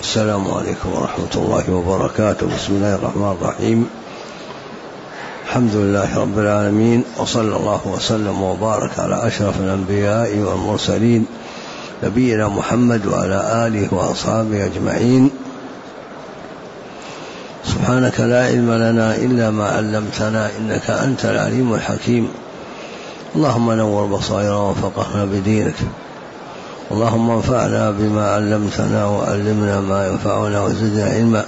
السلام عليكم ورحمة الله وبركاته. بسم الله الرحمن الرحيم. الحمد لله رب العالمين، وصلى الله وسلم وبارك على أشرف الأنبياء والمرسلين نبينا محمد وعلى آله وأصحابه أجمعين. سبحانك لا علم لنا إلا ما علمتنا إنك أنت العليم الحكيم. اللهم نور بصائرنا وفقهنا بدينك، اللهم انفعنا بما علمتنا وعلمنا ما ينفعنا وزدنا علما.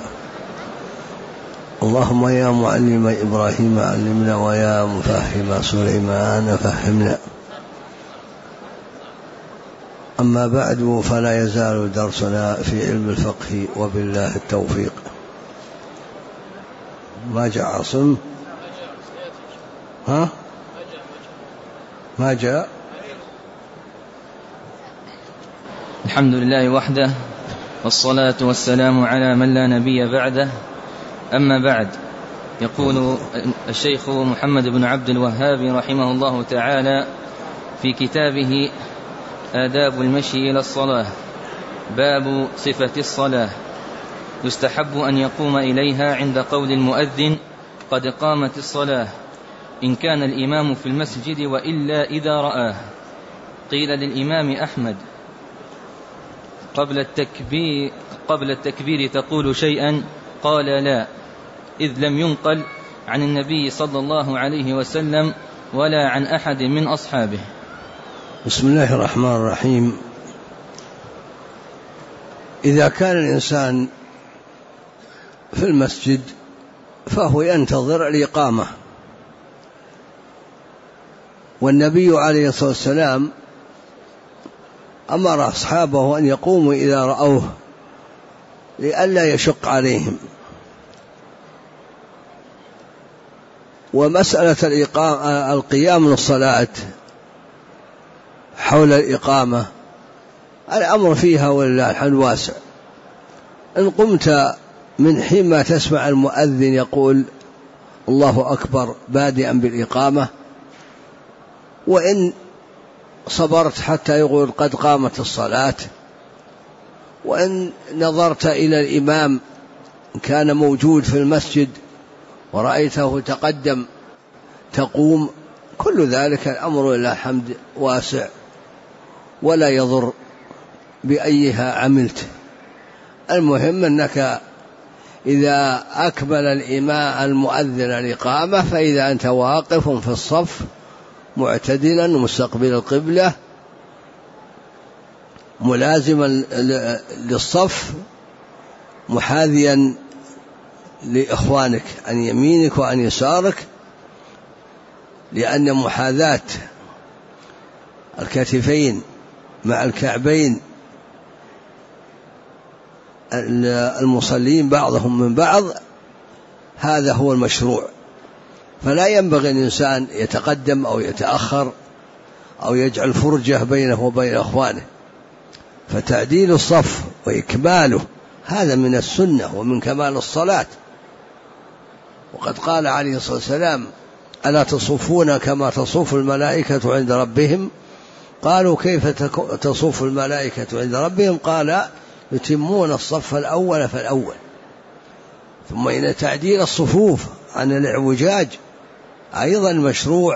اللهم يا معلم إبراهيم علمنا، ويا مفهم سليمان فهمنا. أما بعد، فلا يزال درسنا في علم الفقه وبالله التوفيق. ما جاء عاصم؟ ما جاء. الحمد لله وحده، والصلاة والسلام على من لا نبي بعده. أما بعد، يقول الشيخ محمد بن عبد الوهاب رحمه الله تعالى في كتابه آداب المشي إلى الصلاة: باب صفة الصلاة. يستحب أن يقوم إليها عند قول المؤذن: قد قامت الصلاة، إن كان الإمام في المسجد، وإلا إذا رآه. قيل للإمام أحمد: قبل التكبير تقول شيئا؟ قال: لا، إذ لم ينقل عن النبي صلى الله عليه وسلم ولا عن أحد من أصحابه. بسم الله الرحمن الرحيم. إذا كان الإنسان في المسجد فهو ينتظر الإقامة، والنبي عليه الصلاة والسلام أمر أصحابه أن يقوموا إذا رأوه لئلا يشق عليهم. ومسألة القيام للصلاة حول الإقامة الأمر فيها ولله الحمد واسع. إن قمت من حين ما تسمع المؤذن يقول الله أكبر بادئا بالإقامة، وإن صبرت حتى يقول قد قامت الصلاة، وإن نظرت إلى الإمام كان موجود في المسجد ورأيته تقدم تقوم، كل ذلك الأمر لله الحمد واسع ولا يضر بأيها عملت. المهم أنك إذا أكمل المؤذن الإقامة فإذا أنت واقف في الصف معتدلا مستقبل القبلة ملازما للصف محاذيا لإخوانك عن يمينك وعن يسارك، لأن محاذاة الكتفين مع الكعبين المصلين بعضهم من بعض هذا هو المشروع. فلا ينبغي الإنسان يتقدم أو يتأخر أو يجعل فرجة بينه وبين أخوانه. فتعديل الصف وإكماله هذا من السنة ومن كمال الصلاة. وقد قال عليه الصلاة والسلام: ألا تصفون كما تصف الملائكة عند ربهم؟ قالوا: كيف تصف الملائكة عند ربهم؟ قال: يتمون الصف الأول فالأول. ثم إن تعديل الصفوف عن الاعوجاج أيضا مشروع،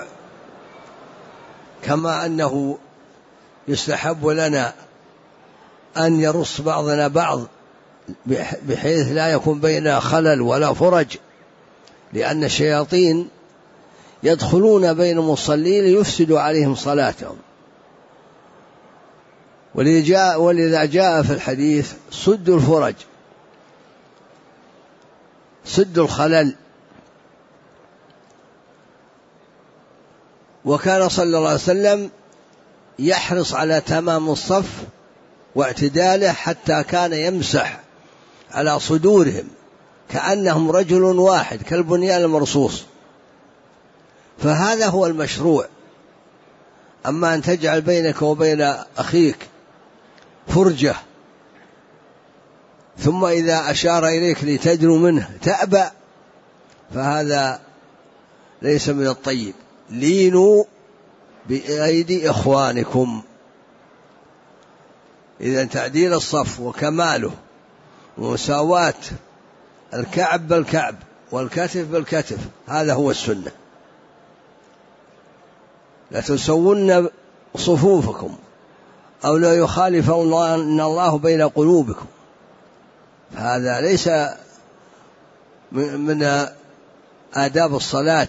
كما أنه يستحب لنا أن يرص بعضنا بعض بحيث لا يكون بين خلل ولا فرج، لأن الشياطين يدخلون بين المصلين ليفسدوا عليهم صلاتهم. ولذا جاء في الحديث: سدوا الفرج، سدوا الخلل. وكان صلى الله عليه وسلم يحرص على تمام الصف واعتداله، حتى كان يمسح على صدورهم كأنهم رجل واحد كالبنيان المرصوص. فهذا هو المشروع. أما أن تجعل بينك وبين أخيك فرجة ثم إذا أشار إليك لتدنو منه تأبى، فهذا ليس من الطيب. لينوا بأيدي إخوانكم. إذا تعديل الصف وكماله ومساواة الكعب بالكعب والكتف بالكتف، هذا هو السنة. لا تسون صفوفكم أو لا يخالفن الله بين قلوبكم، هذا ليس من آداب الصلاة،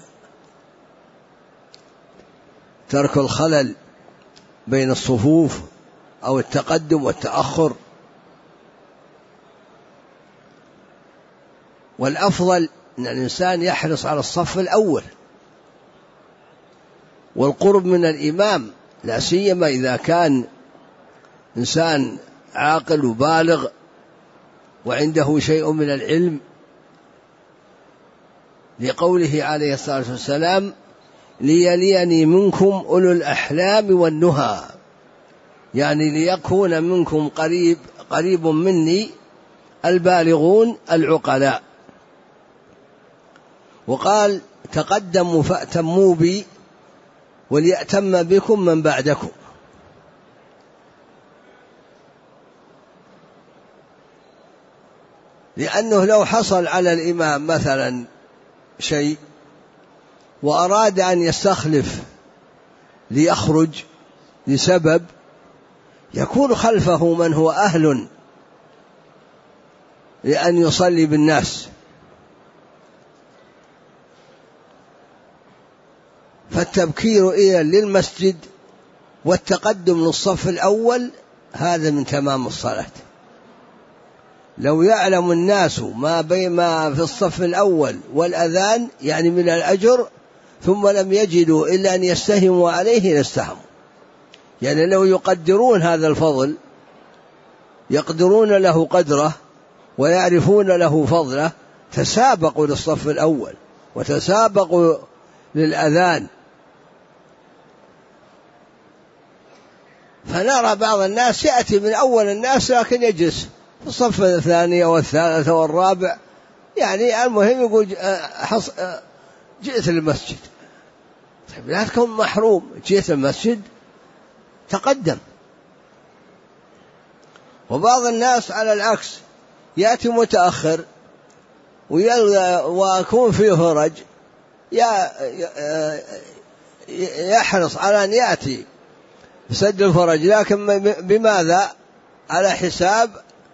ترك الخلل بين الصفوف أو التقدم والتأخر. والأفضل أن الإنسان يحرص على الصف الأول والقرب من الإمام، لا سيما إذا كان إنسان عاقل وبالغ وعنده شيء من العلم، لقوله عليه الصلاة والسلام: ليليني منكم أولو الأحلام والنهى، يعني ليكون منكم قريب مني البالغون العقلاء. وقال: تقدموا فأتموا بي وليأتم بكم من بعدكم. لأنه لو حصل على الإمام مثلا شيء وأراد أن يستخلف ليخرج لسبب، يكون خلفه من هو أهل لأن يصلي بالناس، فالتبكير إلى للمسجد والتقدم للصف الأول هذا من تمام الصلاة. لو يعلم الناس ما في الصف الأول والأذان يعني من الأجر، ثم لم يجدوا إلا أن يستهموا عليه لاستهموا، يعني لو يقدرون هذا الفضل، يقدرون له قدره ويعرفون له فضله، تسابقوا للصف الأول وتسابقوا للأذان. فنرى بعض الناس يأتي من أول الناس لكن يجلس في الصف الثاني والثالث والرابع، يعني المهم يقول جئت للمسجد. طيب لا تكون محروم، جئت المسجد تقدم. وبعض الناس على العكس يأتي متأخر ويكون فيه فرج، يحرص على أن يأتي بسد الفرج، لكن بماذا؟ على حساب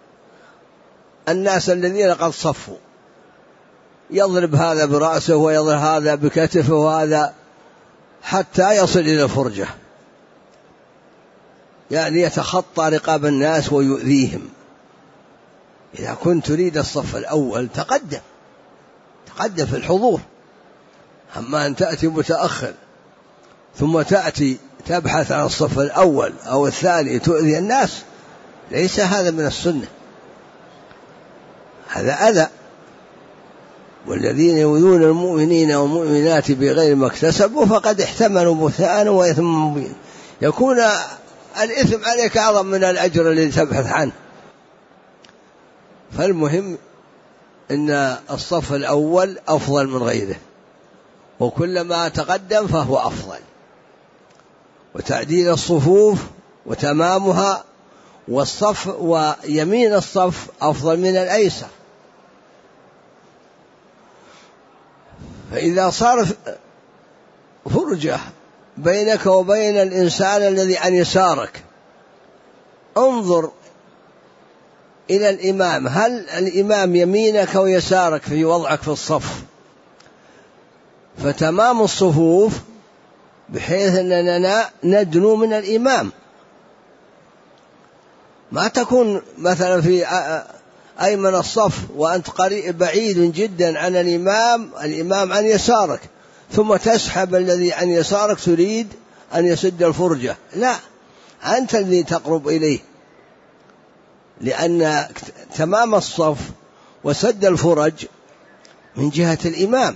الناس الذين قد صفوا، يضرب هذا برأسه ويضرب هذا بكتفه وهذا حتى يصل إلى الفرجة، يعني يتخطى رقاب الناس ويؤذيهم. إذا كنت تريد الصف الأول تقدم في الحضور، أما أن تأتي متأخر ثم تأتي تبحث عن الصف الأول أو الثاني تؤذي الناس، ليس هذا من السنة، هذا أذى. والذين يؤذون المؤمنين والمؤمنات بغير ما اكتسبوا فقد احتملوا بهتانا وإثما مبينا، يكون الإثم عليك أعظم من الأجر الذي تبحث عنه. فالمهم أن الصف الأول أفضل من غيره، وكلما تقدم فهو أفضل، وتعديل الصفوف وتمامها، والصف ويمين الصف أفضل من الأيسر. فإذا صار فرجة بينك وبين الإنسان الذي عن يسارك، انظر إلى الإمام، هل الإمام يمينك ويسارك في وضعك في الصف؟ فتمام الصفوف بحيث أننا ندنو من الإمام، ما تكون مثلا في أيمن الصف وأنت بعيد جدا عن الإمام عن يسارك، ثم تسحب الذي عن يسارك تريد أن يسد الفرجة، لا، أنت الذي تقرب إليه، لأن تمام الصف وسد الفرج من جهة الإمام.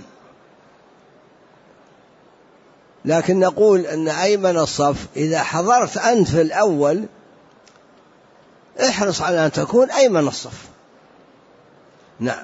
لكن نقول أن أيمن الصف إذا حضرت أنت في الأول احرص على أن تكون أيمن الصف. نعم.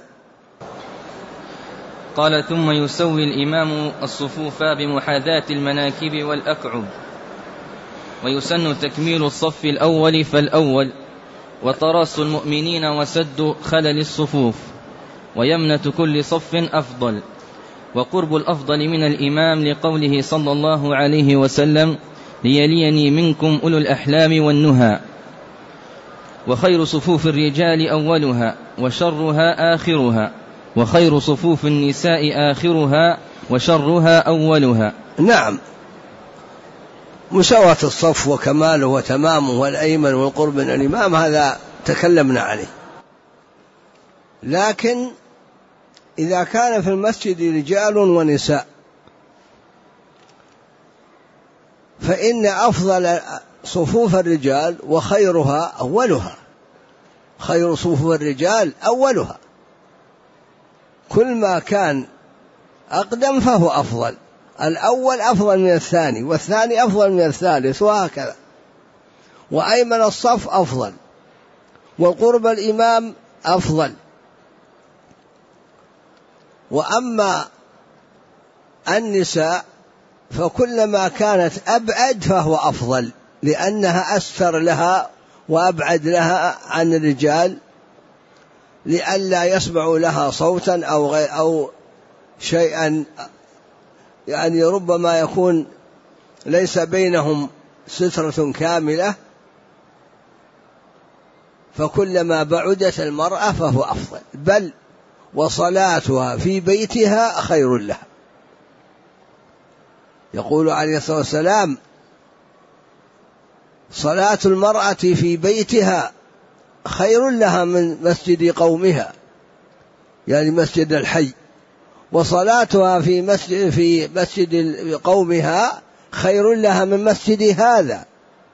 قال: ثم يسوي الإمام الصفوف بمحاذاة المناكب والأكعب، ويسن تكميل الصف الأول فالأول، وتراص المؤمنين وسد خلل الصفوف، ويمنة كل صف أفضل، وقرب الأفضل من الإمام لقوله صلى الله عليه وسلم: ليليني منكم أولو الأحلام والنهى. وخير صفوف الرجال أولها وشرها آخرها، وخير صفوف النساء آخرها وشرها أولها. نعم، مساواة الصف وكماله وتمامه والأيمن والقرب من الإمام هذا تكلمنا عليه. لكن إذا كان في المسجد رجال ونساء فإن أفضل صفوف الرجال وخيرها أولها، خير صفوف الرجال أولها، كل ما كان أقدم فهو أفضل، الأول أفضل من الثاني، والثاني أفضل من الثالث، وهكذا. وأيمن الصف أفضل، وقرب الإمام أفضل. وأما النساء فكلما كانت أبعد فهو أفضل، لأنها أستر لها وأبعد لها عن الرجال، لئلا يسمعوا لها صوتا أو شيئا، يعني ربما يكون ليس بينهم سترة كاملة، فكلما بعدت المرأة فهو أفضل، بل وصلاتها في بيتها خير لها. يقول عليه الصلاة والسلام: صلاة المرأة في بيتها خير لها من مسجد قومها، يعني مسجد الحي، وصلاتها في مسجد قومها خير لها من مسجد هذا.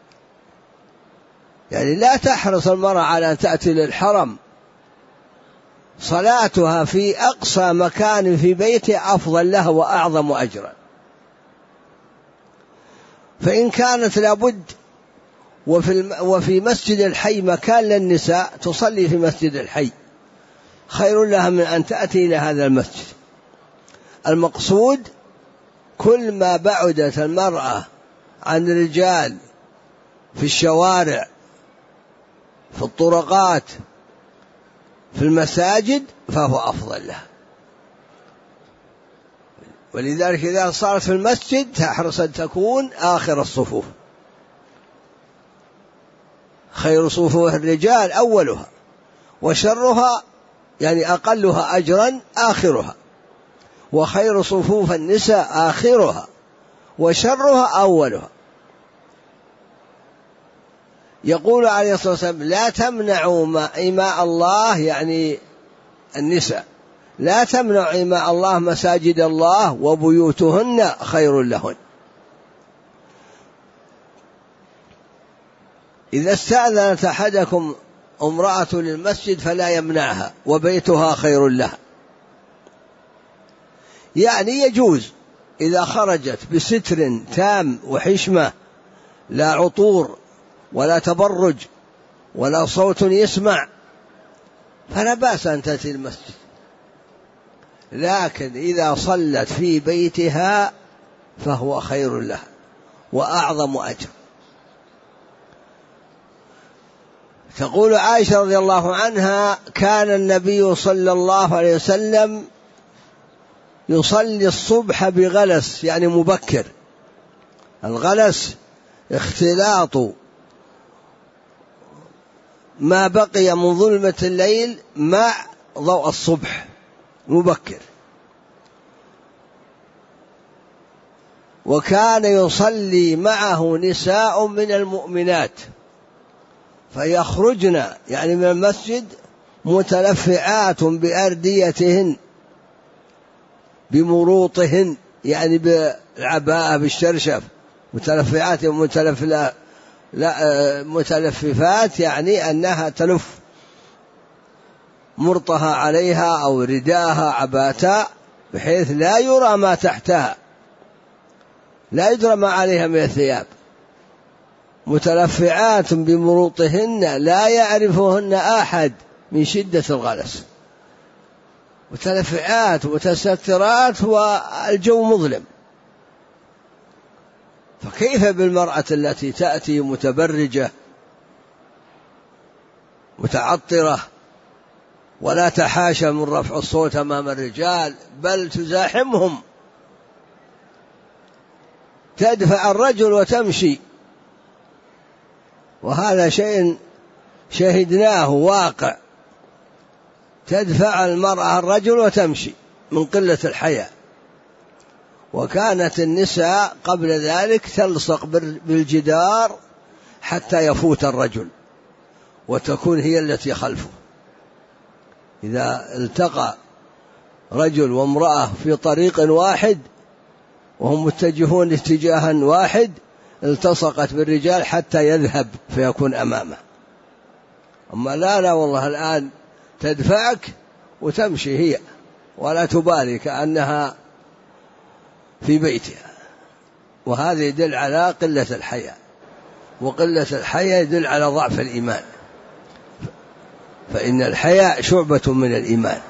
يعني لا تحرص المرأة على أن تأتي للحرم، صلاتها في أقصى مكان في بيتها أفضل لها وأعظم أجرا. فإن كانت لابد وفي مسجد الحي مكان للنساء تصلي في مسجد الحي، خير لها من أن تأتي إلى هذا المسجد. المقصود كل ما بعدت المرأة عن الرجال في الشوارع، في الطرقات، في المساجد، فهو أفضل لها. ولذلك إذا صارت في المسجد تحرص أن تكون آخر الصفوف. خير صفوف الرجال أولها، وشرها يعني أقلها أجرا آخرها، وخير صفوف النساء آخرها، وشرها أولها. يقول عليه الصلاة والسلام: لا تمنعوا إماء الله، يعني النساء، لا تمنع إماء الله مساجد الله وبيوتهن خير لهن. إذا استأذنت أحدكم امرأة للمسجد فلا يمنعها، وبيتها خير لها. يعني يجوز إذا خرجت بستر تام وحشمة، لا عطور ولا تبرج ولا صوت يسمع، فلا بأس أن تأتي المسجد. لكن إذا صلت في بيتها فهو خير لها وأعظم أجر. تقول عائشة رضي الله عنها: كان النبي صلى الله عليه وسلم يصلي الصبح بغلس، يعني مبكر. الغلس اختلاط ما بقي من ظلمة الليل مع ضوء الصبح مبكر. وكان يصلي معه نساء من المؤمنات فيخرجن يعني من المسجد متلفعات بأرديتهن، بمروطهن، يعني بالعباءة بالشرشف، متلفعات متلففات، يعني أنها تلف مرطها عليها أو رداها عباتا، بحيث لا يرى ما تحتها، لا يدرى ما عليها من الثياب. متلفعات بمروطهن لا يعرفهن أحد من شدة الغلس. متلفعات متسترات والجو مظلم، فكيف بالمرأة التي تأتي متبرجة متعطرة ولا تحاشى من رفع الصوت أمام الرجال، بل تزاحمهم، تدفع الرجل وتمشي. وهذا شيء شهدناه واقع، تدفع المرأة الرجل وتمشي من قلة الحياء. وكانت النساء قبل ذلك تلصق بالجدار حتى يفوت الرجل وتكون هي التي خلفه. إذا التقى رجل وامرأة في طريق واحد وهم متجهون اتجاها واحد التصقت بالرجال حتى يذهب فيكون أمامه. أما لا والله الآن تدفعك وتمشي هي ولا تبالي كأنها في بيتها. وهذا يدل على قلة الحياء، وقلة الحياء يدل على ضعف الإيمان، فإن الحياء شعبة من الإيمان.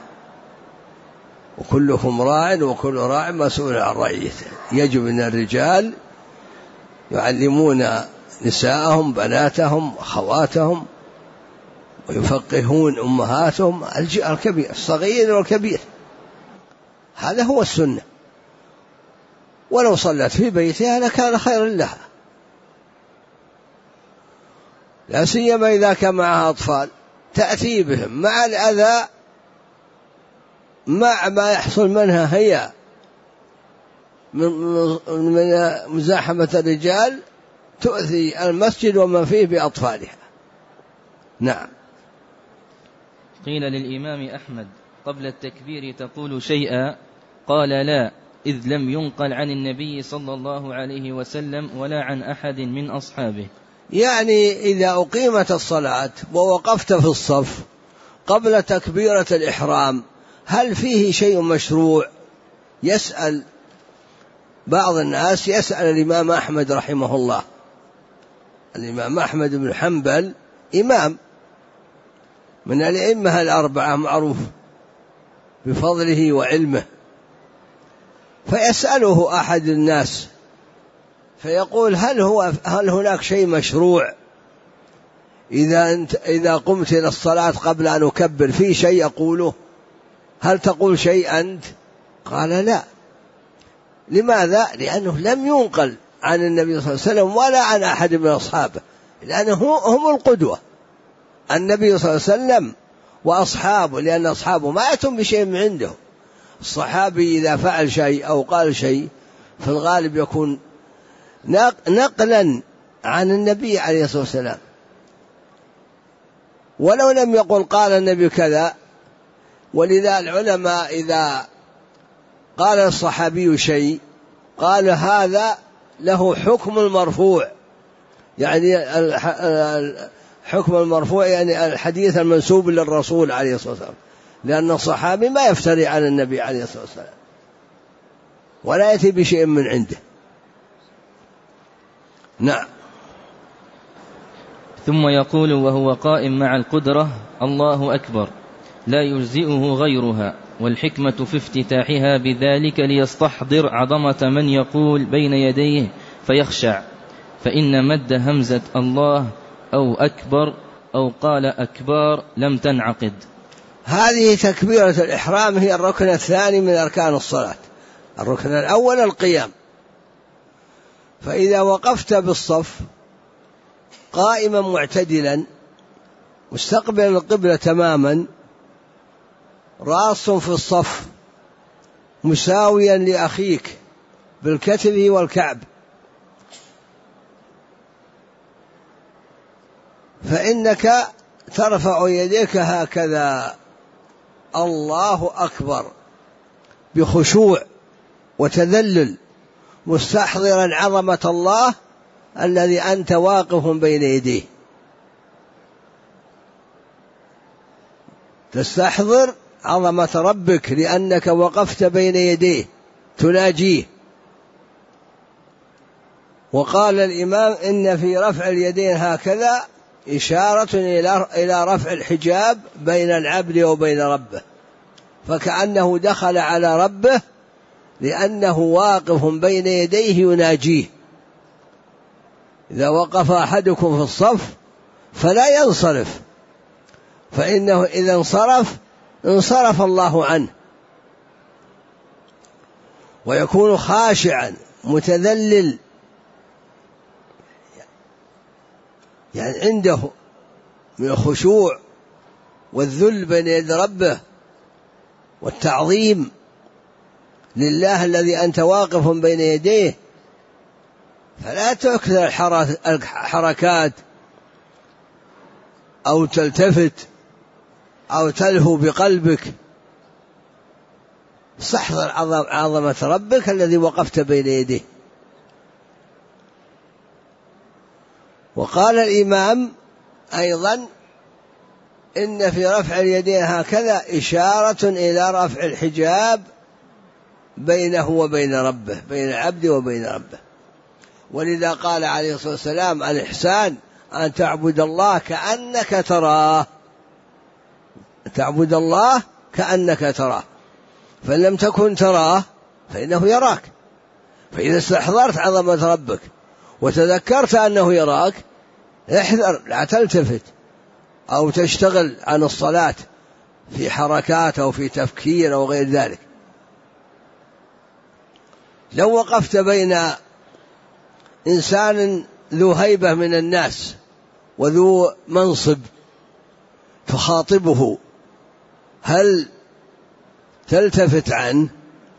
وكلكم راع وكل راع مسؤول عن رعيته. يجب أن الرجال يعلمون نساءهم بناتهم أخواتهم ويفقهون أمهاتهم الكبير الصغير والكبير. هذا هو السنة. ولو صلت في بيتها لكان خيرا لها، لا سيما إذا كان معها أطفال، تأتي بهم مع الأذى مع ما يحصل منها هي من مزاحمة الرجال، تؤذي المسجد ومن فيه بأطفالها. نعم. قيل للإمام أحمد قبل التكبير تقول شيئا؟ قال لا، إذ لم ينقل عن النبي صلى الله عليه وسلم ولا عن أحد من أصحابه. يعني إذا أقيمت الصلاة ووقفت في الصف قبل تكبيرة الإحرام هل فيه شيء مشروع؟ يسأل بعض الناس، يسأل الإمام أحمد رحمه الله. الإمام أحمد بن حنبل إمام من الأئمة الأربعة معروف بفضله وعلمه، فيسأله أحد الناس فيقول هل هناك شيء مشروع إذا قمت إلى الصلاة قبل أن أكبر في شيء أقوله؟ هل تقول شيء أنت؟ قال لا. لماذا؟ لأنه لم ينقل عن النبي صلى الله عليه وسلم ولا عن أحد من أصحابه، لأنه هم القدوة، النبي صلى الله عليه وسلم وأصحابه، لأن أصحابه ما يأتون بشيء من عنده. الصحابي إذا فعل شيء أو قال شيء في الغالب يكون نقلا عن النبي عليه الصلاة والسلام، ولو لم يقل قال النبي كذا. ولذا العلماء إذا قال الصحابي شيء قال هذا له حكم المرفوع، يعني حكم المرفوع يعني الحديث المنسوب للرسول عليه الصلاة والسلام، لأن الصحابي ما يفتري على النبي عليه الصلاة والسلام ولا يأتي بشيء من عنده. نعم. ثم يقول وهو قائم مع القدرة الله أكبر لا يجزئه غيرها، والحكمة في افتتاحها بذلك ليستحضر عظمة من يقول بين يديه فيخشع، فإن مد همزة الله أو أكبر أو قال أكبار لم تنعقد. هذه تكبيرة الإحرام هي الركن الثاني من أركان الصلاة. الركن الأول القيام، فإذا وقفت بالصف قائما معتدلا مستقبلا القبلة تماما، راس في الصف مساويا لأخيك بالكتف والكعب، فإنك ترفع يديك هكذا الله أكبر بخشوع وتذلل، مستحضرا عظمة الله الذي أنت واقف بين يديه. تستحضر عظمة ربك لأنك وقفت بين يديه تناجيه. وقال الإمام إن في رفع اليدين هكذا إشارة إلى رفع الحجاب بين العبد وبين ربه، فكأنه دخل على ربه لأنه واقف بين يديه يناجيه. إذا وقف أحدكم في الصف فلا ينصرف فإنه إذا انصرف الله عنه، ويكون خاشعا متذلل، يعني عنده من الخشوع والذل بين يد ربه والتعظيم لله الذي أنت واقف بين يديه. فلا تكثر الحركات أو تلتفت أو تلهو بقلبك، استحضر عظمة ربك الذي وقفت بين يديه. وقال الإمام أيضا إن في رفع اليدين هكذا إشارة إلى رفع الحجاب بينه وبين ربه، بين العبد وبين ربه. ولذا قال عليه الصلاة والسلام الإحسان أن تعبد الله كأنك تراه، تعبد الله كأنك تراه، فإن لم تكن تراه فإنه يراك. فإذا استحضرت عظمة ربك وتذكرت أنه يراك احذر، لا تلتفت أو تشتغل عن الصلاة في حركات أو في تفكير أو غير ذلك. لو وقفت بين إنسان ذو هيبة من الناس وذو منصب تخاطبه، هل تلتفت عنه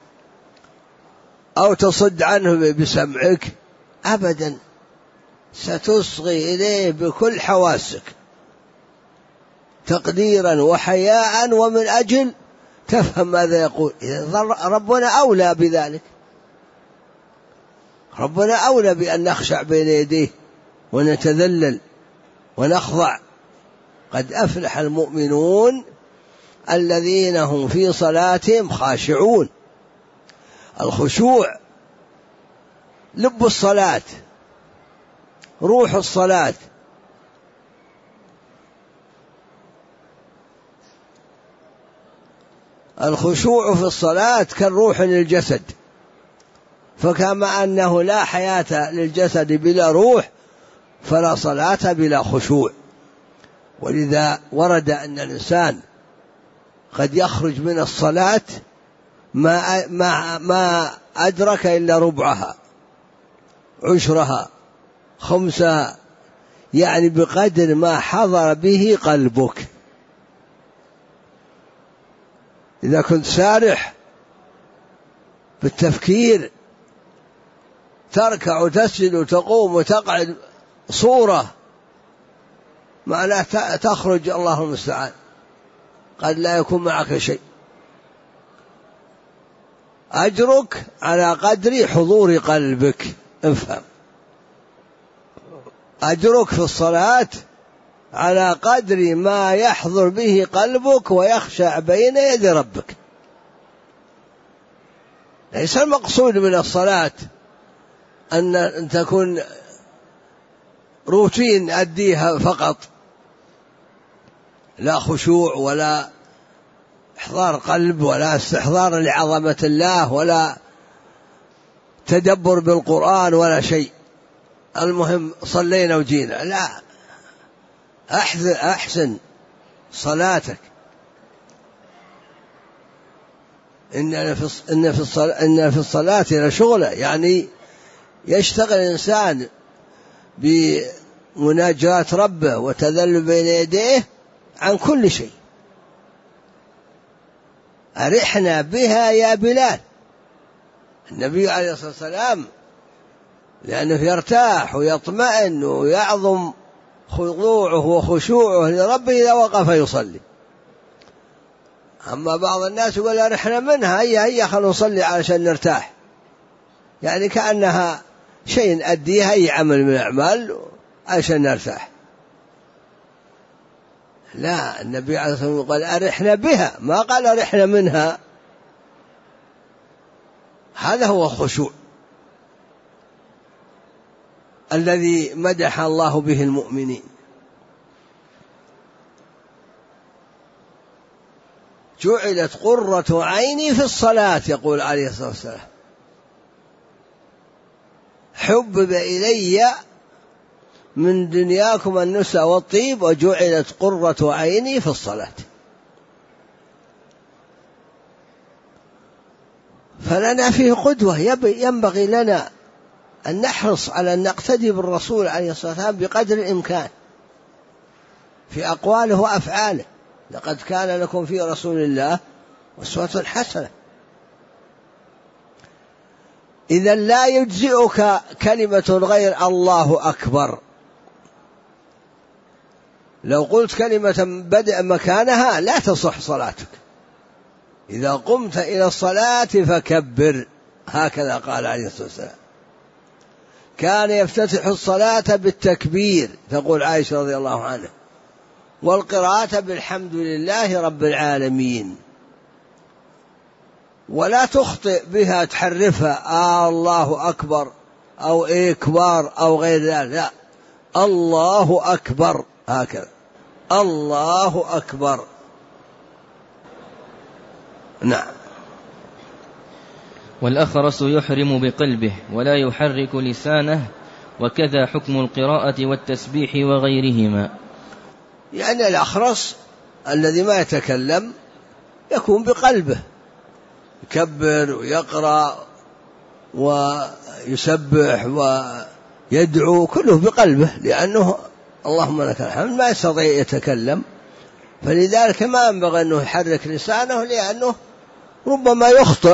أو تصد عنه بسمعك؟ أبدا، ستصغي إليه بكل حواسك تقديرا وحياء، ومن أجل تفهم ماذا يقول. ربنا أولى بذلك، ربنا أولى بأن نخشع بين يديه ونتذلل ونخضع. قد أفلح المؤمنون الذين هم في صلاتهم خاشعون. الخشوع لب الصلاة، روح الصلاة. الخشوع في الصلاة كالروح للجسد، فكما أنه لا حياة للجسد بلا روح فلا صلاة بلا خشوع. ولذا ورد أن الإنسان قد يخرج من الصلاة ما أدرك إلا ربعها، عشرها، خمسها، يعني بقدر ما حضر به قلبك. إذا كنت سارح بالتفكير تركع وتسجد وتقوم وتقعد صورة، معناه تخرج، الله المستعان، قد لا يكون معك شيء. أجرك على قدر حضور قلبك، افهم، أجرك في الصلاة على قدر ما يحضر به قلبك ويخشع بين يدي ربك. ليس المقصود من الصلاة أن تكون روتين أديها فقط، لا خشوع ولا إحضار قلب ولا استحضار لعظمة الله ولا تدبر بالقرآن ولا شيء. المهم صلينا وجينا، لا، أحسن صلاتك. إن في الصلاة لشغلة، يعني يشتغل الإنسان بمناجاة ربه وتذلل بين يديه عن كل شيء. أرحنا بها يا بلال. النبي عليه الصلاة والسلام لأنه يرتاح ويطمئن ويعظم خضوعه وخشوعه لربه إذا وقف يصلي. أما بعض الناس يقول أرحنا منها، هيا خلونا نصلي علشان نرتاح، يعني كأنها شيء أديها أي عمل من الأعمال عشان نرتاح. لا، النبي عليه الصلاة والسلام قال أرحنا بها، ما قال أرحنا منها. هذا هو الخشوع الذي مدح الله به المؤمنين. جعلت قرة عيني في الصلاة، يقول عليه الصلاة والسلام، حبب إلي من دنياكم النساء والطيب وجعلت قرة عيني في الصلاة. فلنا فيه قدوة، ينبغي لنا أن نحرص على أن نقتدي بالرسول عليه الصلاة والسلام بقدر الإمكان في أقواله وأفعاله. لقد كان لكم في رسول الله أسوة حسنة. إذا لا يجزئك كلمة غير الله أكبر. لو قلت كلمة بدأ مكانها لا تصح صلاتك. إذا قمت إلى الصلاة فكبر، هكذا قال عليه الصلاة والسلام. كان يفتتح الصلاة بالتكبير، تقول عائشة رضي الله عنها، والقراءة بالحمد لله رب العالمين، ولا تخطئ بها تحرفها الله أكبر أو إكبار أو غير ذلك، لا، الله أكبر، هكذا الله أكبر. نعم. والأخرس يحرم بقلبه ولا يحرك لسانه، وكذا حكم القراءة والتسبيح وغيرهما. يعني الأخرس الذي ما يتكلم يكون بقلبه، يكبر ويقرأ ويسبح ويدعو، كله بقلبه، لأنه اللهم لك الحمد ما يستطيع يتكلم، فلذلك ما ينبغي أنه يحرك لسانه، لأنه ربما يخطئ.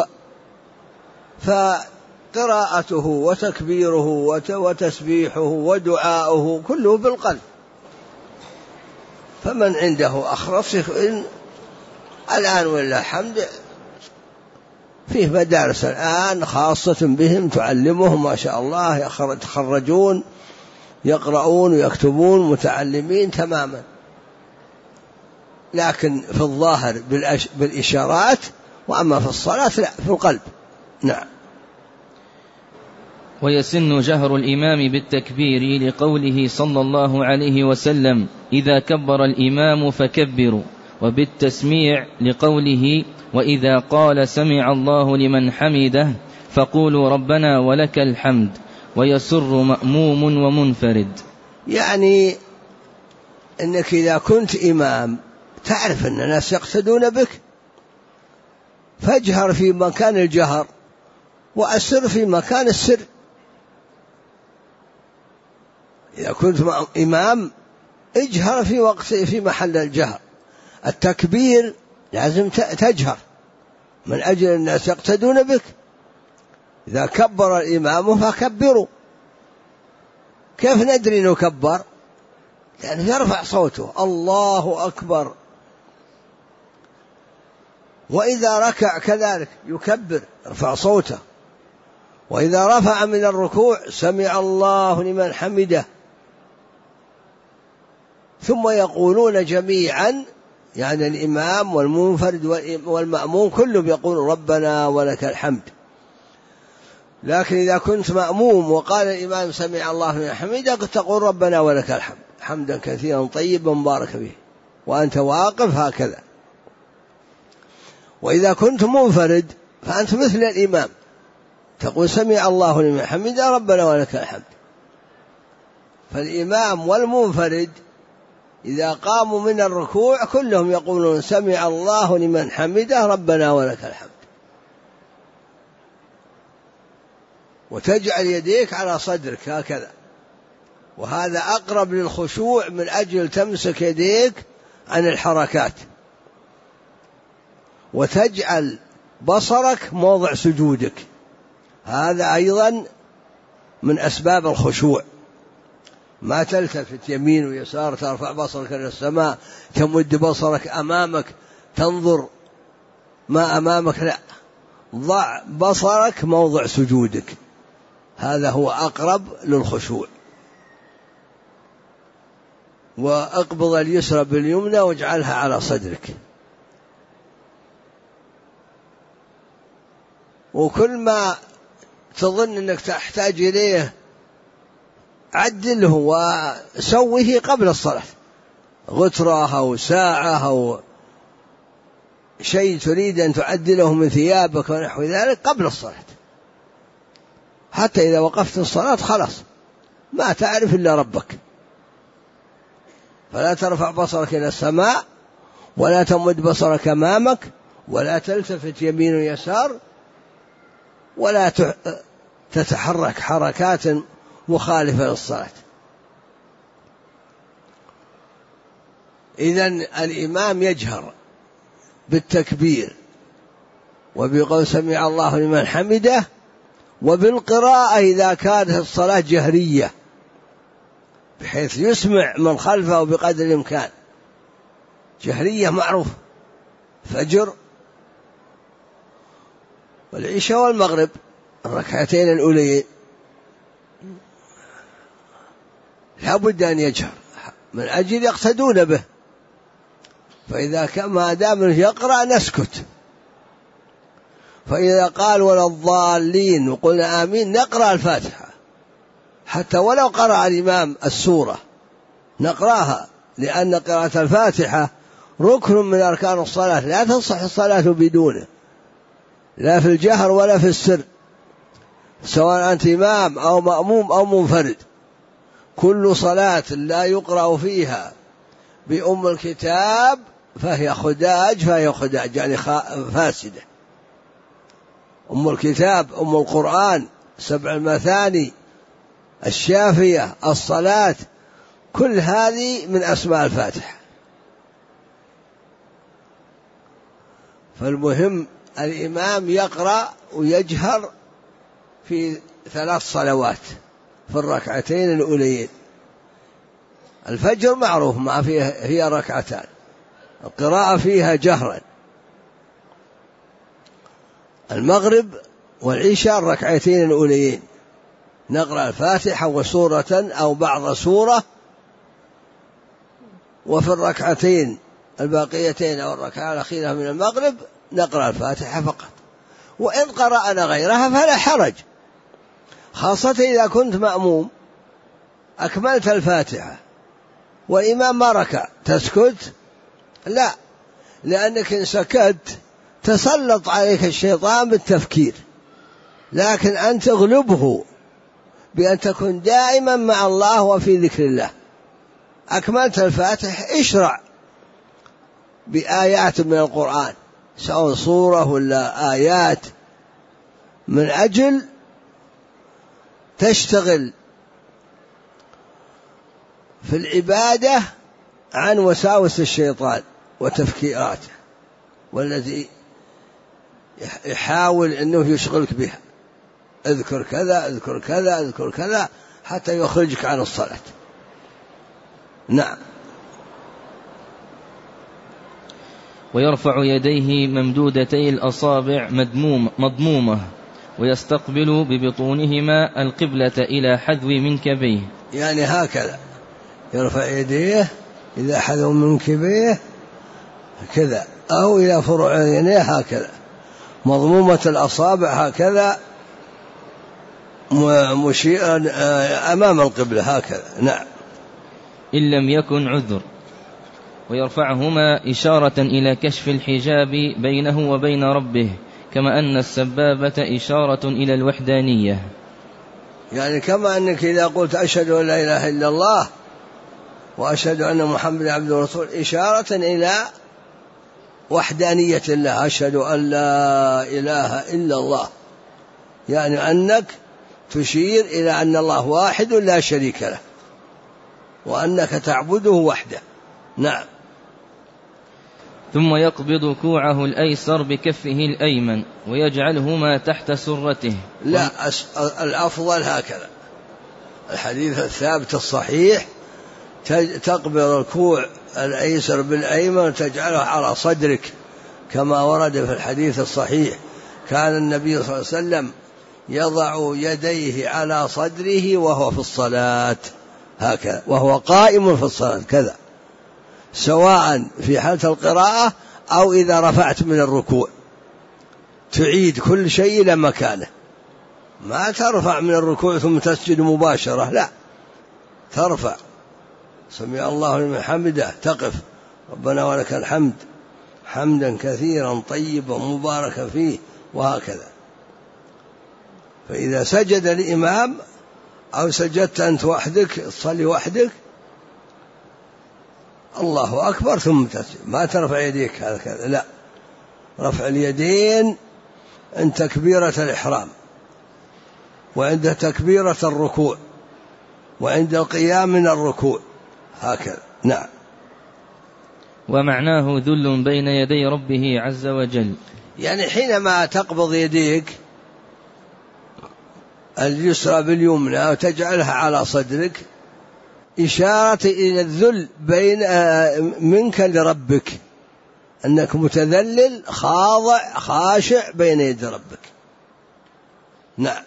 فقراءته وتكبيره وتسبيحه ودعاؤه كله بالقلب. فمن عنده أخرس الآن ولله الحمد فيه مدارس الآن خاصة بهم تعلمهم ما شاء الله، يتخرجون يقرؤون ويكتبون متعلمين تماما، لكن في الظاهر بالإشارات، وأما في الصلاة لا، في القلب. نعم. ويسن جهر الإمام بالتكبير لقوله صلى الله عليه وسلم: إذا كبر الإمام فكبروا، وبالتسميع لقوله: وإذا قال سمع الله لمن حمده فقولوا ربنا ولك الحمد. ويسر مأموم ومنفرد. يعني أنك إذا كنت إمام تعرف أن الناس يقتدون بك، فاجهر في مكان الجهر وأسر في مكان السر. إذا كنت إمام اجهر في محل الجهر. التكبير لازم تجهر من أجل الناس يقتدون بك. إذا كبر الإمام فكبروا. كيف ندري أنه كبر؟ لأنه يرفع صوته الله أكبر. وإذا ركع كذلك يكبر، يرفع صوته. وإذا رفع من الركوع سمع الله لمن حمده. ثم يقولون جميعا، يعني الإمام والمنفرد والمأموم كلهم يقول ربنا ولك الحمد. لكن إذا كنت مأموم وقال الإمام سمع الله لمن حمده تقول ربنا ولك الحمد حمدا كثيرا طيبا مبارك فيه، وأنت واقف هكذا. وإذا كنت منفرد فأنت مثل الإمام تقول سمع الله لمن حمده ربنا ولك الحمد. فالإمام والمنفرد إذا قاموا من الركوع كلهم يقولون سمع الله لمن حمده ربنا ولك الحمد. وتجعل يديك على صدرك هكذا، وهذا أقرب للخشوع من أجل تمسك يديك عن الحركات. وتجعل بصرك موضع سجودك، هذا أيضا من أسباب الخشوع. ما تلتفت يمين ويسار، ترفع بصرك إلى السماء، تمد بصرك أمامك تنظر ما أمامك، لا، ضع بصرك موضع سجودك، هذا هو أقرب للخشوع. وأقبض اليسرى باليمنى واجعلها على صدرك. وكل ما تظن أنك تحتاج إليه عدله وسوه قبل الصلاة، غترة أو ساعة أو شيء تريد أن تعدله من ثيابك ونحو ذلك قبل الصلاة، حتى إذا وقفت الصلاة خلاص ما تعرف إلا ربك، فلا ترفع بصرك إلى السماء ولا تمد بصرك أمامك ولا تلتفت يمين ويسار ولا تتحرك حركات مخالفة للصلاة. إذن الإمام يجهر بالتكبير وبقول سمع الله لمن حمده، وبالقراءة إذا كانت الصلاة جهرية بحيث يسمع من خلفه بقدر الإمكان. جهرية معروف، فجر والعشاء والمغرب الركعتين الأوليين لا بد أن يجهر من أجل يقتدون به، فإذا كان ما دام يقرأ نسكت، فإذا قال ولا الضالين وقلنا آمين نقرأ الفاتحة، حتى ولو قرأ الإمام السورة نقرأها، لأن قراءة الفاتحة ركن من أركان الصلاة، لا تصح الصلاة بدونه، لا في الجهر ولا في السر، سواء أنت إمام أو مأموم أو منفرد. كل صلاة لا يقرأ فيها بأم الكتاب فهي خداج يعني فاسدة. أم الكتاب، أم القرآن، 7 المثاني، الشافية، الصلاة، كل هذه من أسماء الفاتحة. فالمهم الإمام يقرأ ويجهر في 3 صلوات في الركعتين الأوليين. الفجر معروف ما فيها، هي ركعتان، القراءة فيها جهرا. المغرب والعشاء الركعتين الأوليين نقرأ الفاتحة وسورة أو بعض سورة، وفي الركعتين الباقيتين أو الركعة الأخيرة من المغرب نقرأ الفاتحة فقط. وإن قرأنا غيرها فلا حرج، خاصة إذا كنت مأموم أكملت الفاتحة والإمام ما ركع تسكت؟ لا، لأنك إن سكت تسلط عليك الشيطان بالتفكير، لكن أن تغلبه بأن تكون دائما مع الله وفي ذكر الله. أكملت الفاتحة اشرع بآيات من القرآن، سواء صورة ولا آيات، من أجل تشتغل في العبادة عن وساوس الشيطان وتفكيراته، والذي يحاول أنه يشغلك بها، اذكر كذا اذكر كذا اذكر كذا حتى يخرجك عن الصلاة. نعم. ويرفع يديه ممدودتي الأصابع مضمومة، ويستقبل ببطونهما القبلة إلى حذو منكبيه، يعني هكذا يرفع يديه إذا حذو منكبيه كذا، أو إلى فروع عينيه هكذا، مضمومة الأصابع هكذا مشيئا أمام القبلة هكذا. نعم. إن لم يكن عذر. ويرفعهما إشارة إلى كشف الحجاب بينه وبين ربه، كما أن السبابة إشارة إلى الوحدانية، يعني كما أنك إذا قلت أشهد أن لا إله إلا الله وأشهد أن محمد عبده ورسوله إشارة إلى وحدانية الله، أشهد أن لا إله إلا الله، يعني أنك تشير إلى أن الله واحد لا شريك له وأنك تعبده وحده. نعم. ثم يقبض كوعه الأيسر بكفه الأيمن ويجعلهما تحت سرته. لا، الأفضل هكذا، الحديث الثابت الصحيح تقبض الكوع الأيسر بالأيمن وتجعله على صدرك، كما ورد في الحديث الصحيح كان النبي صلى الله عليه وسلم يضع يديه على صدره وهو في الصلاة هكذا، وهو قائم في الصلاة كذا، سواء في حالة القراءة أو إذا رفعت من الركوع، تعيد كل شيء إلى مكانه، ما ترفع من الركوع ثم تسجد مباشرة، لا، ترفع سمع الله لمن حمده، تقف ربنا ولك الحمد حمدا كثيرا طيبا مباركا فيه، وهكذا. فإذا سجد الإمام أو سجدت أنت وحدك تصلي وحدك الله أكبر ثم تسجد، ما ترفع يديك هكذا، لا، رفع اليدين عند تكبيرة الإحرام، وعند تكبيرة الركوع، وعند القيام من الركوع، هكذا. نعم. ومعناه ذل بين يدي ربه عز وجل، يعني حينما تقبض يديك اليسرى باليمنى وتجعلها على صدرك إشارة إلى الذل منك لربك، أنك متذلل خاضع خاشع بين يدي ربك. نعم.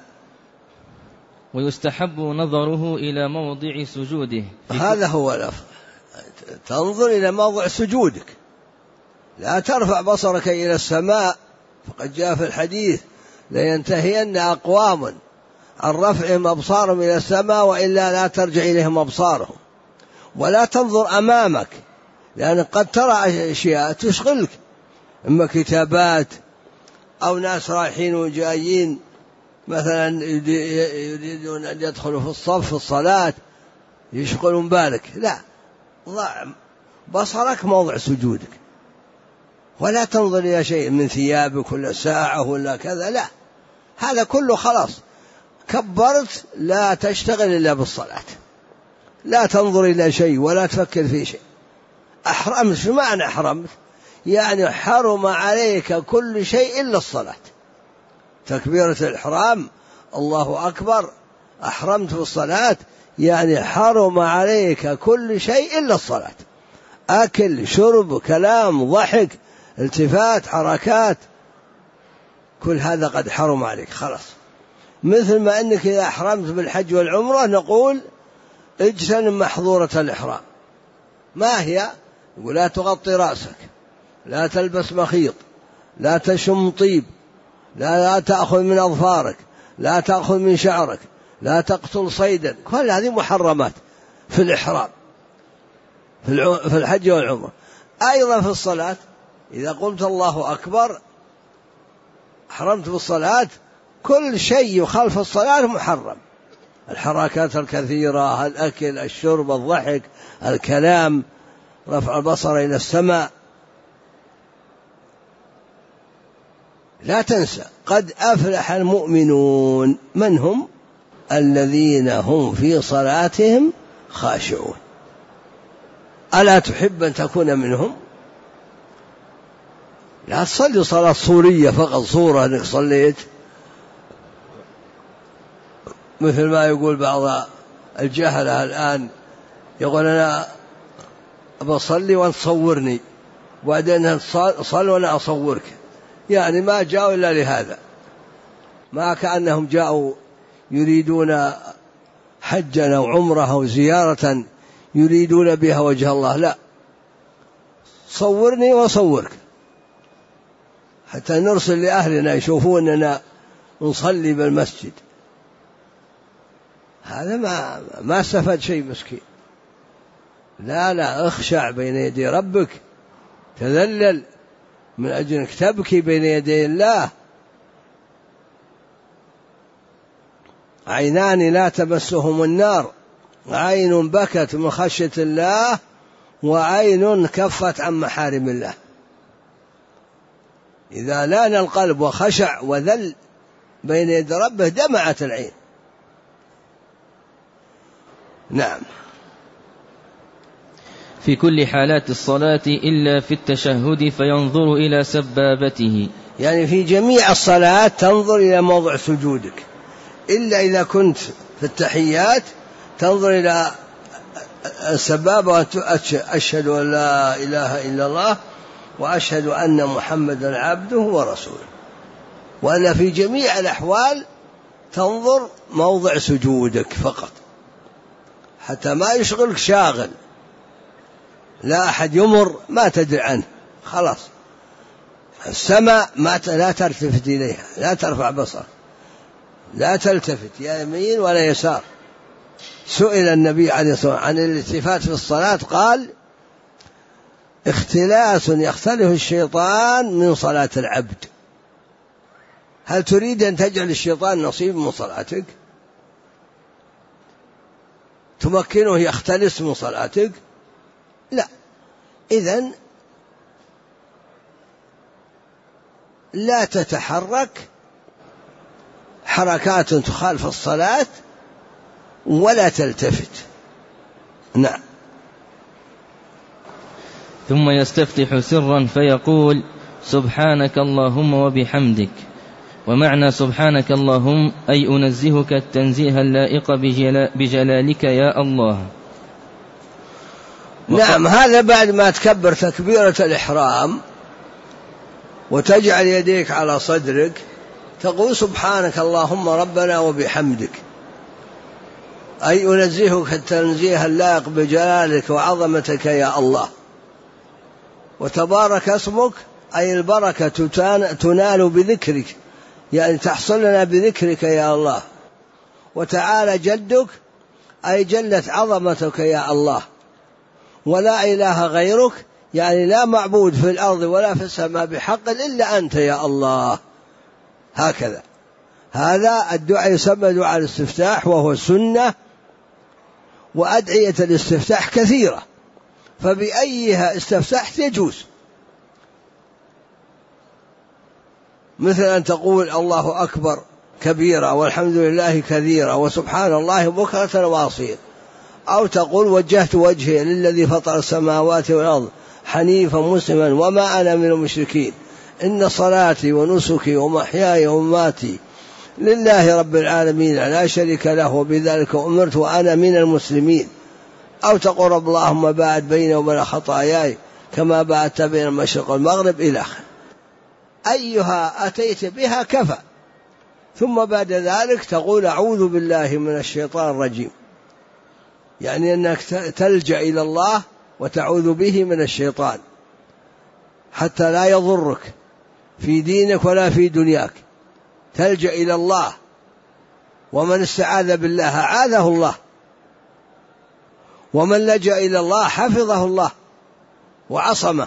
ويستحب نظره إلى موضع سجوده، هذا هو الأفضل، تنظر إلى موضع سجودك، لا ترفع بصرك إلى السماء، فقد جاء في الحديث لينتهين أقوام عن رفعهم أبصارهم إلى السماء وإلا لا ترجع إليهم أبصارهم. ولا تنظر أمامك، لأن قد ترى أشياء تشغلك، إما كتابات أو ناس رايحين وجايين مثلا يريدون أن يدخلوا في الصف في الصلاة يشغلون بالك، لا، ضع بصرك موضع سجودك، ولا تنظر إلى شيء من ثيابك ولا ساعة ولا كذا، لا، هذا كله خلاص كبرت، لا تشتغل إلا بالصلاة، لا تنظر إلى شيء ولا تفكر في شيء. أحرمت، شو معنى أحرمت؟ يعني حرم عليك كل شيء إلا الصلاة. تكبيرة الإحرام الله أكبر، أحرمت بالصلاة، يعني حرم عليك كل شيء إلا الصلاة، أكل شرب كلام ضحك التفات حركات، كل هذا قد حرم عليك خلاص. مثل ما أنك إذا أحرمت بالحج والعمرة نقول اجتنب محظورة الإحرام، ما هي؟ يقول لا تغطي رأسك، لا تلبس مخيط، لا تشم طيب، لا تأخذ من أظفارك، لا تأخذ من شعرك، لا تقتل صيدا، كل هذه محرمات في الإحرام في الحج والعمرة. أيضا في الصلاة إذا قلت الله أكبر أحرمت بالصلاة، كل شيء يخالف الصلاة محرم، الحركات الكثيرة، الأكل الشرب الضحك الكلام، رفع البصر إلى السماء. لا تنسى قد أفلح المؤمنون، من هم؟ الذين هم في صلاتهم خاشعون. ألا تحب أن تكون منهم؟ لا تصلي صلاة صورية فقط، صورة أنك صليت، مثل ما يقول بعض الجهلة الآن، يقول أنا بصلي وأنت تصورني، وبعدين صل وأنا أصورك، يعني ما جاءوا إلا لهذا، ما كأنهم جاءوا يريدون حجا أو عمره أو زيارة يريدون بها وجه الله، لا، صورني وصورك حتى نرسل لأهلنا يشوفوننا نصلي بالمسجد. هذا ما استفاد شيء مسكين. لا، اخشع بين يدي ربك، تذلل من أجل أنك تبكي بين يدي الله. عينان لا تمسهم النار، عين بكت من خشية الله، وعين كفت عن محارم الله. إذا لان القلب وخشع وذل بين يدي ربه دمعت العين. نعم. في كل حالات الصلاة إلا في التشهد فينظر إلى سبابته، يعني في جميع الصلاة تنظر إلى موضع سجودك، إلا إذا كنت في التحيات تنظر إلى السبابة أشهد أن لا إله إلا الله وأشهد أن محمدا عبده ورسوله. وأن في جميع الأحوال تنظر موضع سجودك فقط، حتى ما يشغلك شاغل، لا أحد يمر ما تدري عنه، خلاص. السماء لا تلتفت إليها، لا ترفع بصر، لا تلتفت يا يمين ولا يسار. سئل النبي عليه الصلاة والسلام عن الالتفات في الصلاة، قال اختلاس يختلف الشيطان من صلاة العبد. هل تريد أن تجعل الشيطان نصيب من صلاتك؟ تمكنه يختلس من صلاتك؟ لا، إذن لا تتحرك حركات تخالف الصلاة ولا تلتفت. نعم. ثم يستفتح سرا فيقول سبحانك اللهم وبحمدك. ومعنى سبحانك اللهم أي أنزهك التنزيه اللائق بجلالك يا الله. نعم، هذا بعد ما تكبر تكبيرة الإحرام وتجعل يديك على صدرك تقول سبحانك اللهم ربنا وبحمدك، أي أنزهك التنزيه اللائق بجلالك وعظمتك يا الله. وتبارك اسمك أي البركة تنال بذكرك، يعني تحصل لنا بذكرك يا الله. وتعالى جدك أي جلت عظمتك يا الله. ولا إله غيرك يعني لا معبود في الأرض ولا في السماء بحق إلا أنت يا الله. هكذا هذا الدعاء يسمى دعاء الاستفتاح، وهو سنة، وأدعية الاستفتاح كثيرة، فبأيها استفتحت يجوز. مثل أن تقول الله أكبر كبيرا والحمد لله كثيرا وسبحان الله بكرة وأصيلا، أو تقول وجهت وجهي للذي فطر السماوات والأرض حنيفا مسلما وما أنا من المشركين، إن صلاتي ونسكي ومحياي ومماتي لله رب العالمين لا شريك له وبذلك أمرت وأنا من المسلمين. أو تقول اللهم باعد بيني وبين خطاياي كما باعدت بين المشرق والمغرب إلى آخره. أيها أتيت بها كفى. ثم بعد ذلك تقول أعوذ بالله من الشيطان الرجيم، يعني أنك تلجأ إلى الله وتعوذ به من الشيطان حتى لا يضرك في دينك ولا في دنياك. تلجأ إلى الله، ومن استعاذ بالله أعاذه الله، ومن لجأ إلى الله حفظه الله وعصمه.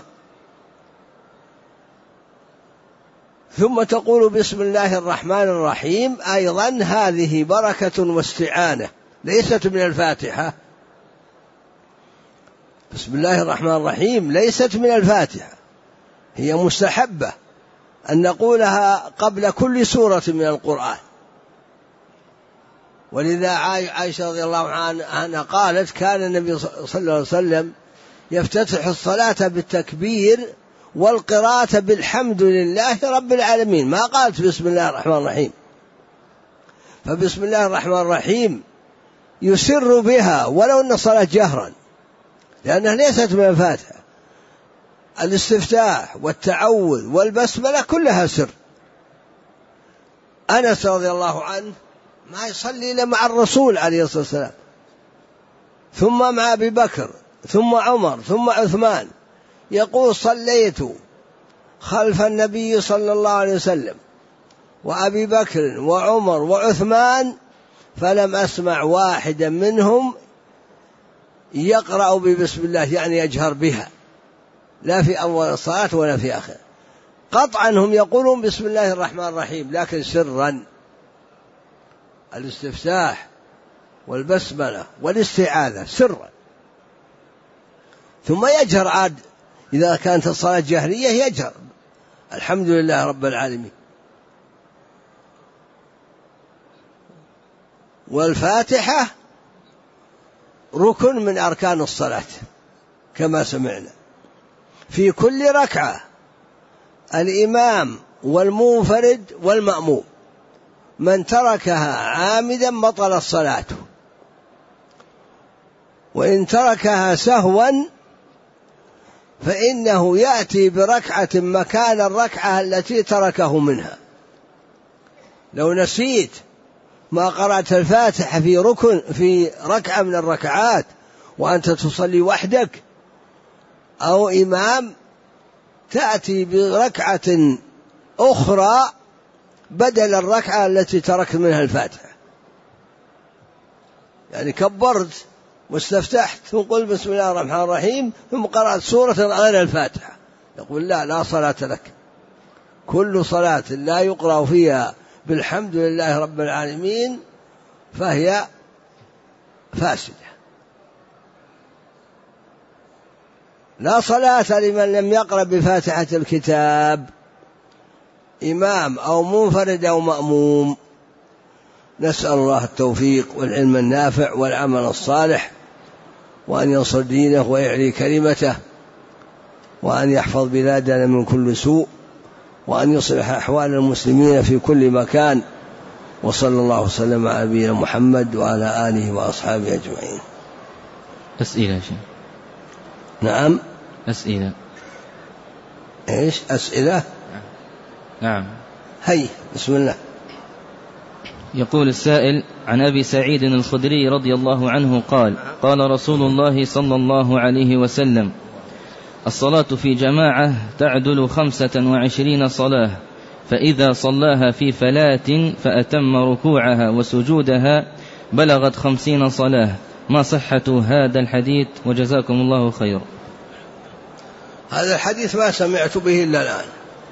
ثم تقول بسم الله الرحمن الرحيم، أيضا هذه بركة واستعانة ليست من الفاتحة. بسم الله الرحمن الرحيم ليست من الفاتحة، هي مستحبة أن نقولها قبل كل سورة من القرآن. ولذا عائشة رضي الله عنها قالت كان النبي صلى الله عليه وسلم يفتتح الصلاة بالتكبير والقراءة بالحمد لله رب العالمين، ما قالت بسم الله الرحمن الرحيم. فبسم الله الرحمن الرحيم يسر بها ولو أن الصلاة جهرا، لأنها ليست من الفاتحة. الاستفتاح والتعوذ والبسملة كلها سر. أنس رضي الله عنه ما يصلي إلا مع الرسول عليه الصلاة والسلام، ثم مع أبي بكر، ثم عمر، ثم عثمان. يقول صليت خلف النبي صلى الله عليه وسلم وأبي بكر وعمر وعثمان فلم أسمع واحدا منهم يقرأ ببسم الله، يعني يجهر بها، لا في أول الصلاة ولا في آخر. قطعا هم يقولون بسم الله الرحمن الرحيم لكن سرا. الاستفتاح والبسملة والاستعاذة سرا، ثم يجهر عاد إذا كانت الصلاة جهرية يجهر الحمد لله رب العالمين. والفاتحة ركن من أركان الصلاة كما سمعنا في كل ركعة، الإمام والمنفرد والمأموم، من تركها عامدا بطلت صلاته، وإن تركها سهوا فإنه يأتي بركعة مكان الركعة التي تركه منها. لو نسيت ما قرأت الفاتحة في ركعة من الركعات وأنت تصلي وحدك أو إمام، تأتي بركعة أخرى بدل الركعة التي تركت منها الفاتحة. يعني كبرت واستفتحت ثم قل بسم الله الرحمن الرحيم ثم قرأت سورة غير الفاتحة، يقول لا صلاة لك. كل صلاة لا يقرأ فيها بالحمد لله رب العالمين فهي فاسدة. لا صلاة لمن لم يقرأ بفاتحة الكتاب، إمام أو منفرد أو مأموم. نسأل الله التوفيق والعلم النافع والعمل الصالح، وأن ينصر دينه ويعلي كلمته، وأن يحفظ بلادنا من كل سوء، وأن يصلح أحوال المسلمين في كل مكان. وصلى الله وسلم على نبينا محمد وعلى آله وأصحابه أجمعين. أسئلة شيء. نعم أسئلة. إيش أسئلة؟ نعم. هي بسم الله. يقول السائل: عن أبي سعيد الخدري رضي الله عنه قال: قال رسول الله صلى الله عليه وسلم: الصلاة في جماعة تعدل 25 صلاة، فإذا صلاها في فلاة فأتم ركوعها وسجودها بلغت 50 صلاة. ما صحة هذا الحديث؟ وجزاكم الله خير. هذا الحديث ما سمعت به إلا الآن.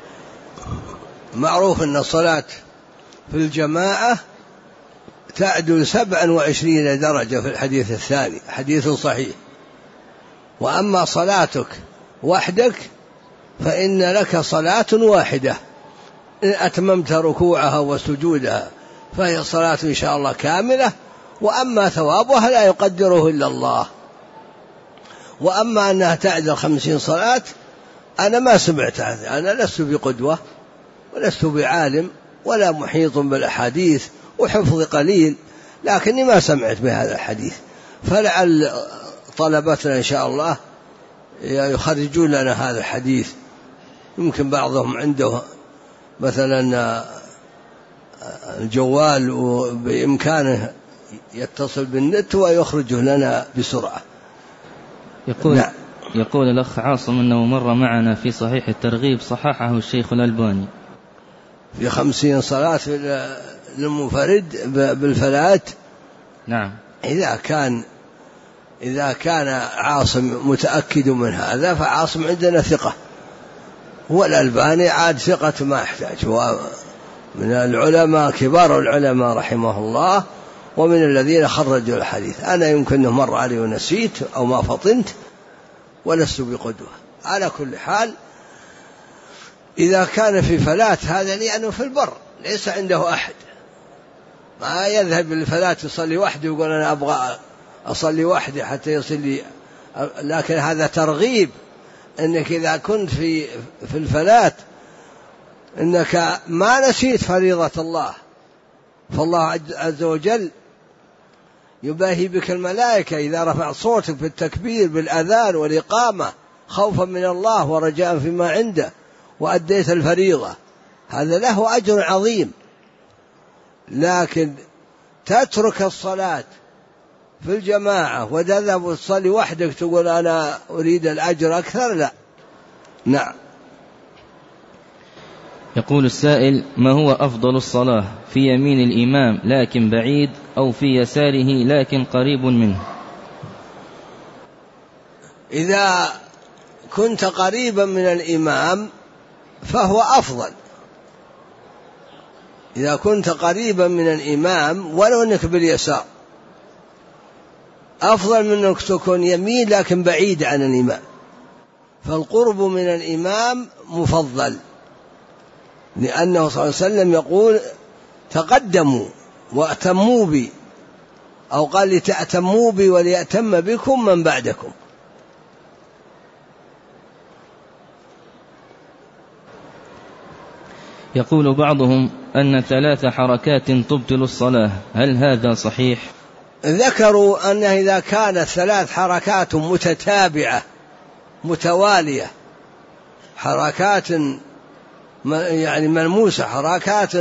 معروف أن الصلاة في الجماعة تعدل 27 درجة في الحديث الثاني، حديث صحيح. وأما صلاتك وحدك فإن لك صلاة واحدة إن أتممت ركوعها وسجودها، فهي صلاة إن شاء الله كاملة، وأما ثوابها لا يقدره إلا الله. وأما أنها تعدل 50 صلاة أنا ما سمعت هذا، أنا لست بقدوة ولست بعالم ولا محيط بالأحاديث وحفظ قليل، لكني ما سمعت بهذا الحديث. فلعل طلبتنا إن شاء الله يخرجون لنا هذا الحديث، يمكن بعضهم عنده مثلا الجوال وبإمكانه يتصل بالنت ويخرجه لنا بسرعة. يقول الأخ عاصم أنه مر معنا في صحيح الترغيب صححه الشيخ الألباني في 50 صلاة للمنفرد بالفلاة. نعم. إذا كان عاصم متأكد من هذا فعاصم عندنا ثقة، والألباني عاد ثقة ما يحتاج، هو من العلماء كبار العلماء رحمه الله، ومن الذين خرجوا الحديث. أنا يمكن مر علي ونسيت أو ما فطنت ولست بقدوة. على كل حال إذا كان في فلاة هذا لأنه في البر ليس عنده أحد، ما يذهب للفلاة يصلي وحده ويقول أنا أبغى أصلي وحدي حتى يصلي. لكن هذا ترغيب، أنك إذا كنت في الفلاة أنك ما نسيت فريضة الله، فالله عز وجل يباهي بك الملائكة إذا رفع صوتك في التكبير بالأذان والإقامة خوفا من الله ورجاء فيما عنده وأديت الفريضة، هذا له أجر عظيم. لكن تترك الصلاة في الجماعة وتذهب وتصلي وحدك تقول أنا أريد الأجر أكثر، لا. نعم. يقول السائل: ما هو أفضل الصلاة، في يمين الإمام لكن بعيد، أو في يساره لكن قريب منه؟ إذا كنت قريبا من الإمام فهو أفضل. إذا كنت قريبا من الإمام ولو أنك باليسار أفضل من أنك تكون يمين لكن بعيد عن الإمام، فالقرب من الإمام مفضل، لأنه صلى الله عليه وسلم يقول تقدموا وأتموا بي، أو قال لتأتموا بي وليأتم بكم من بعدكم. يقول بعضهم أن 3 حركات تبطل الصلاة، هل هذا صحيح؟ ذكروا أنه إذا كانت 3 حركات متتابعة متوالية، حركات يعني ملموسة، حركات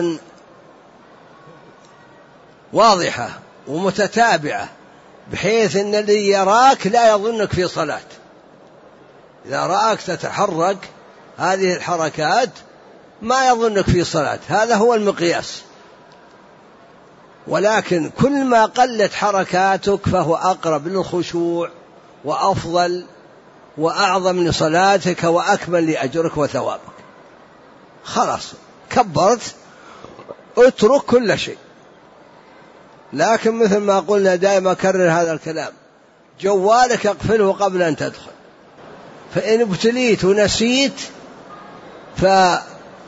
واضحة ومتتابعة بحيث أن الذي يراك لا يظنك في صلاة. إذا رأك تتحرك هذه الحركات ما يظنك في صلاة، هذا هو المقياس. ولكن كل ما قلت حركاتك فهو أقرب للخشوع وأفضل وأعظم لصلاتك وأكمل لأجرك وثوابك. خلاص كبرت اترك كل شيء. لكن مثل ما قلنا دائما أكرر هذا الكلام، جوالك اقفله قبل أن تدخل، فإن ابتليت ونسيت فزهم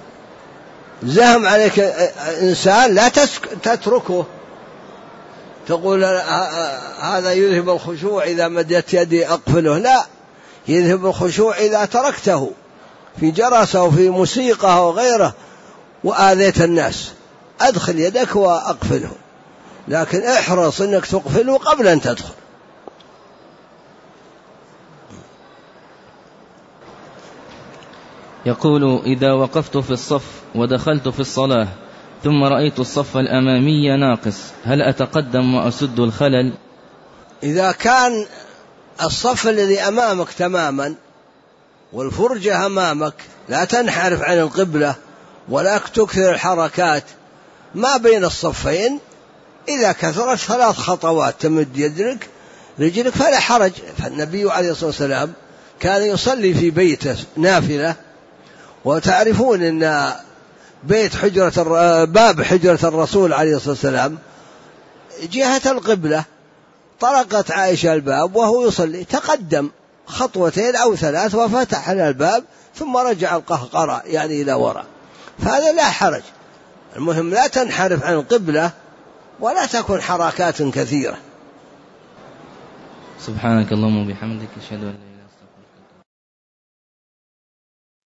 عليك إنسان لا تتركه تقول هذا يذهب الخشوع إذا مدت يدي أقفله، لا، يذهب الخشوع إذا تركته في جرس أو في موسيقى أو غيره وآذيت الناس، أدخل يدك وأقفله، لكن احرص أنك تقفله قبل أن تدخل. يقول: إذا وقفت في الصف ودخلت في الصلاة ثم رأيت الصف الأمامي ناقص، هل أتقدم وأسد الخلل؟ إذا كان الصف الذي أمامك تماما والفرجة أمامك، لا تنحرف عن القبلة ولا تكثر الحركات ما بين الصفين، إذا كثرت 3 خطوات تمد يدك رجلك فلا حرج. فالنبي عليه الصلاة والسلام كان يصلي في بيته نافلة، وتعرفون أن باب حجرة الرسول عليه الصلاة والسلام جهة القبلة، طرقت عائشة الباب وهو يصلي، تقدم 2 أو 3 وفتح الباب ثم رجع القهقرة يعني إلى وراء، فهذا لا حرج. المهم لا تنحرف عن القبلة ولا تكن حركات كثيرة. سبحانك اللهم وبحمدك، أشهد أن لا إله إلا أنت.